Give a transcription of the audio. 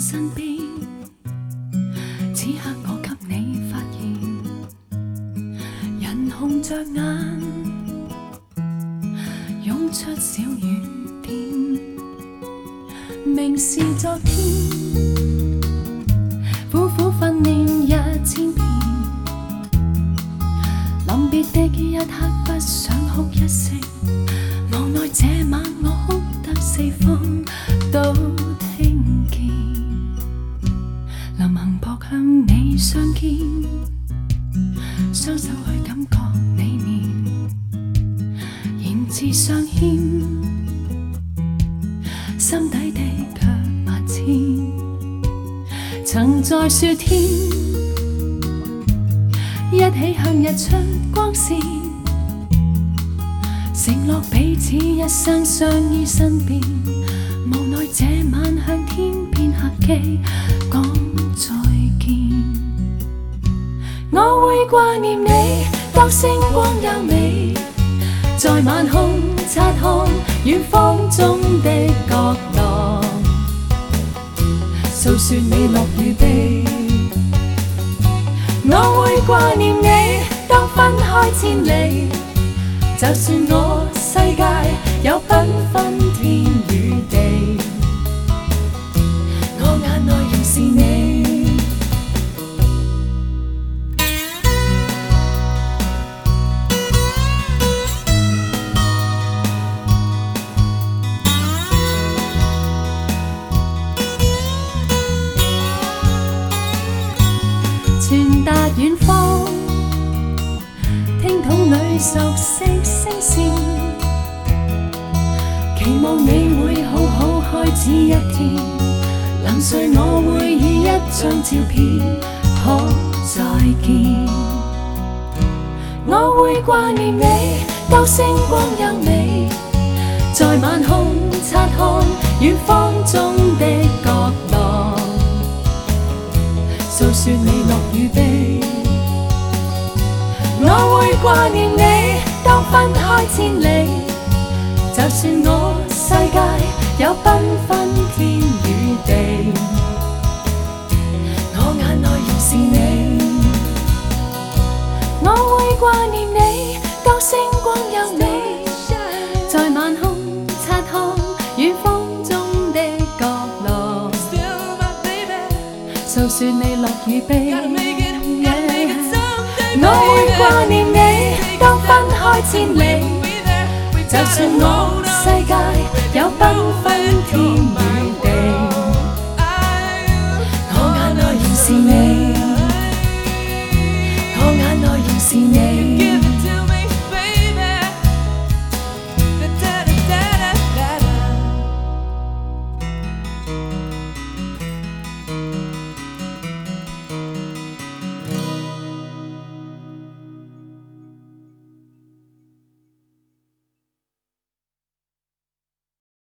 身邊，此刻我給你發現，人紅着眼，湧出小雨點，明是昨天，苦苦訓練1000遍，臨別的一刻不想哭一聲，無奈這晚我哭得四方都聽見，臨行撲向你相見，雙手去感覺你面，言字相牽，心底的卻萬千，曾在雪天一起向日出光線，承諾彼此一生相依身邊，無奈這晚向天邊客機講再見。我會掛念你，當星光優美，在晚空察看遠方中的角落，訴說你樂與悲。我會掛念你，當分開千里，就算我世界有繽紛天與地，我眼內仍是你。傳達遠方，聽筒裏熟悉聲線，期望你會好好開始一天，臨睡我會以一張照片可再見。我會掛念你，當星光優美，在晚空察看遠方中的角落，訴說你樂與悲。我會掛念你，當分開千里，就算我世界有繽紛天與地，我眼內仍是你。我會掛念你，當星光優美，在晚空察看遠方中的角落，訴說你樂與悲。我會掛念你，當分開千里，就算我世界有繽紛天。